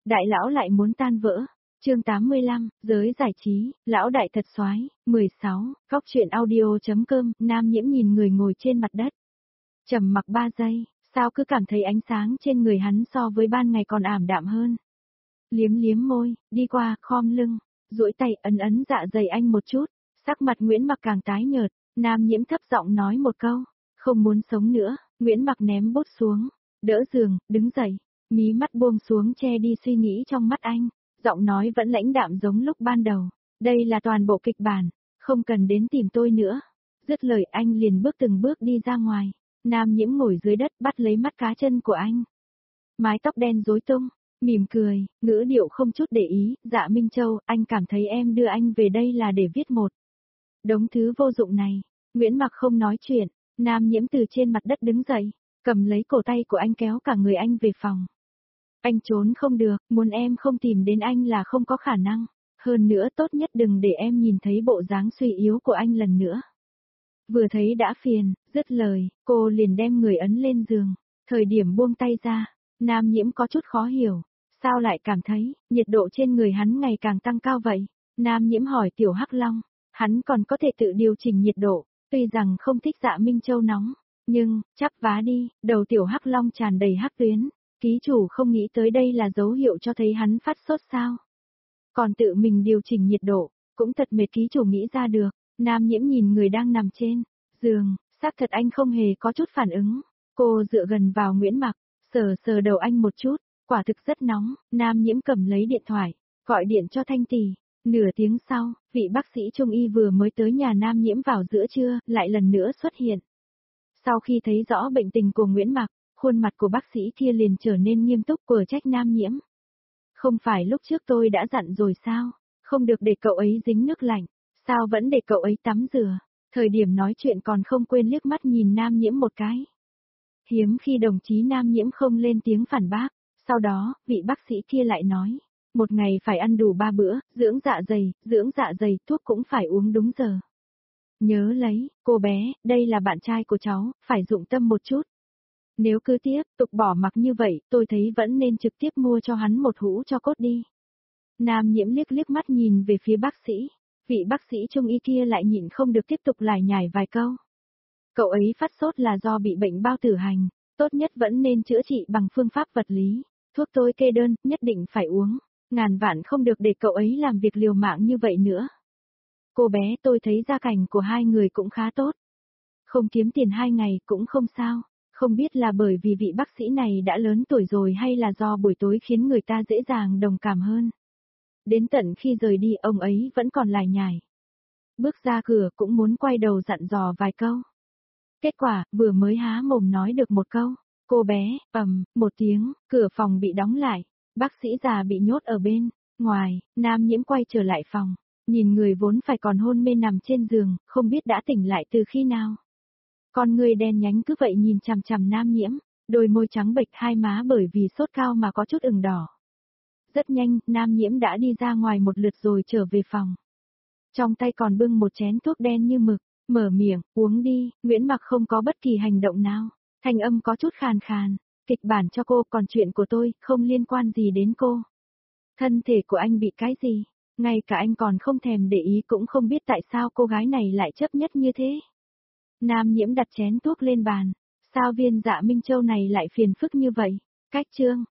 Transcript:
đại lão lại muốn tan vỡ. Chương 85, giới giải trí, lão đại thật soái, 16, góc truyện audio.com, Nam Nhiễm nhìn người ngồi trên mặt đất. Trầm mặc 3 giây, sao cứ cảm thấy ánh sáng trên người hắn so với ban ngày còn ảm đạm hơn. Liếm liếm môi, đi qua, khom lưng, duỗi tay ấn ấn dạ dày anh một chút, sắc mặt Nguyễn Mặc càng tái nhợt, Nam Nhiễm thấp giọng nói một câu, không muốn sống nữa, Nguyễn Mặc ném bút xuống, đỡ giường, đứng dậy, mí mắt buông xuống che đi suy nghĩ trong mắt anh, giọng nói vẫn lãnh đạm giống lúc ban đầu, đây là toàn bộ kịch bản, không cần đến tìm tôi nữa. Dứt lời anh liền bước từng bước đi ra ngoài, Nam Nhiễm ngồi dưới đất bắt lấy mắt cá chân của anh. Mái tóc đen rối tung, mỉm cười, ngữ điệu không chút để ý, Dạ Minh Châu, anh cảm thấy em đưa anh về đây là để viết một đống thứ vô dụng này. Nguyễn Mặc không nói chuyện, Nam Nhiễm từ trên mặt đất đứng dậy, cầm lấy cổ tay của anh kéo cả người anh về phòng. Anh trốn không được, muốn em không tìm đến anh là không có khả năng, hơn nữa tốt nhất đừng để em nhìn thấy bộ dáng suy yếu của anh lần nữa. Vừa thấy đã phiền, dứt lời, cô liền đem người ấn lên giường, thời điểm buông tay ra, Nam Nhiễm có chút khó hiểu, sao lại cảm thấy, nhiệt độ trên người hắn ngày càng tăng cao vậy? Nam Nhiễm hỏi Tiểu Hắc Long, hắn còn có thể tự điều chỉnh nhiệt độ, tuy rằng không thích Dạ Minh Châu nóng, nhưng, chắp vá đi, đầu Tiểu Hắc Long tràn đầy hắc tuyến, ký chủ không nghĩ tới đây là dấu hiệu cho thấy hắn phát sốt sao? Còn tự mình điều chỉnh nhiệt độ, cũng thật mệt ký chủ nghĩ ra được. Nam Nhiễm nhìn người đang nằm trên giường, xác thật anh không hề có chút phản ứng. Cô dựa gần vào Nguyễn Mặc, sờ sờ đầu anh một chút, quả thực rất nóng. Nam Nhiễm cầm lấy điện thoại, gọi điện cho Thanh Tỷ. Nửa tiếng sau, vị bác sĩ trung y vừa mới tới nhà Nam Nhiễm vào giữa trưa, lại lần nữa xuất hiện. Sau khi thấy rõ bệnh tình của Nguyễn Mặc, khuôn mặt của bác sĩ kia liền trở nên nghiêm túc của trách Nam Nhiễm. Không phải lúc trước tôi đã dặn rồi sao, không được để cậu ấy dính nước lạnh. Sao vẫn để cậu ấy tắm rửa? Thời điểm nói chuyện còn không quên liếc mắt nhìn Nam Nhiễm một cái. Hiếm khi đồng chí Nam Nhiễm không lên tiếng phản bác. Sau đó, vị bác sĩ kia lại nói. Một ngày phải ăn đủ 3 bữa, dưỡng dạ dày, thuốc cũng phải uống đúng giờ. Nhớ lấy, cô bé, đây là bạn trai của cháu, phải dụng tâm một chút. Nếu cứ tiếp tục bỏ mặc như vậy, tôi thấy vẫn nên trực tiếp mua cho hắn một hũ cho cốt đi. Nam Nhiễm liếc mắt nhìn về phía bác sĩ. Vị bác sĩ trung y kia lại nhịn không được tiếp tục lải nhải vài câu. Cậu ấy phát sốt là do bị bệnh bao tử hành, tốt nhất vẫn nên chữa trị bằng phương pháp vật lý. Thuốc tôi kê đơn, nhất định phải uống, ngàn vạn không được để cậu ấy làm việc liều mạng như vậy nữa. Cô bé, tôi thấy gia cảnh của hai người cũng khá tốt. Không kiếm tiền 2 ngày cũng không sao, không biết là bởi vì vị bác sĩ này đã lớn tuổi rồi hay là do buổi tối khiến người ta dễ dàng đồng cảm hơn. Đến tận khi rời đi ông ấy vẫn còn lải nhải. Bước ra cửa cũng muốn quay đầu dặn dò vài câu. Kết quả, vừa mới há mồm nói được một câu, cô bé, một tiếng, cửa phòng bị đóng lại, bác sĩ già bị nhốt ở bên ngoài, Nam Nhiễm quay trở lại phòng, nhìn người vốn phải còn hôn mê nằm trên giường, không biết đã tỉnh lại từ khi nào. Con người đen nhánh cứ vậy nhìn chằm chằm Nam Nhiễm, đôi môi trắng bệch, hai má bởi vì sốt cao mà có chút ửng đỏ. Rất nhanh, Nam Nhiễm đã đi ra ngoài một lượt rồi trở về phòng. Trong tay còn bưng một chén thuốc đen như mực, mở miệng, uống đi. Nguyễn Mặc không có bất kỳ hành động nào, thanh âm có chút khàn khàn, kịch bản cho cô, còn chuyện của tôi, không liên quan gì đến cô. Thân thể của anh bị cái gì, ngay cả anh còn không thèm để ý cũng không biết tại sao cô gái này lại chấp nhất như thế. Nam Nhiễm đặt chén thuốc lên bàn, sao viên Dạ Minh Châu này lại phiền phức như vậy, cách chương.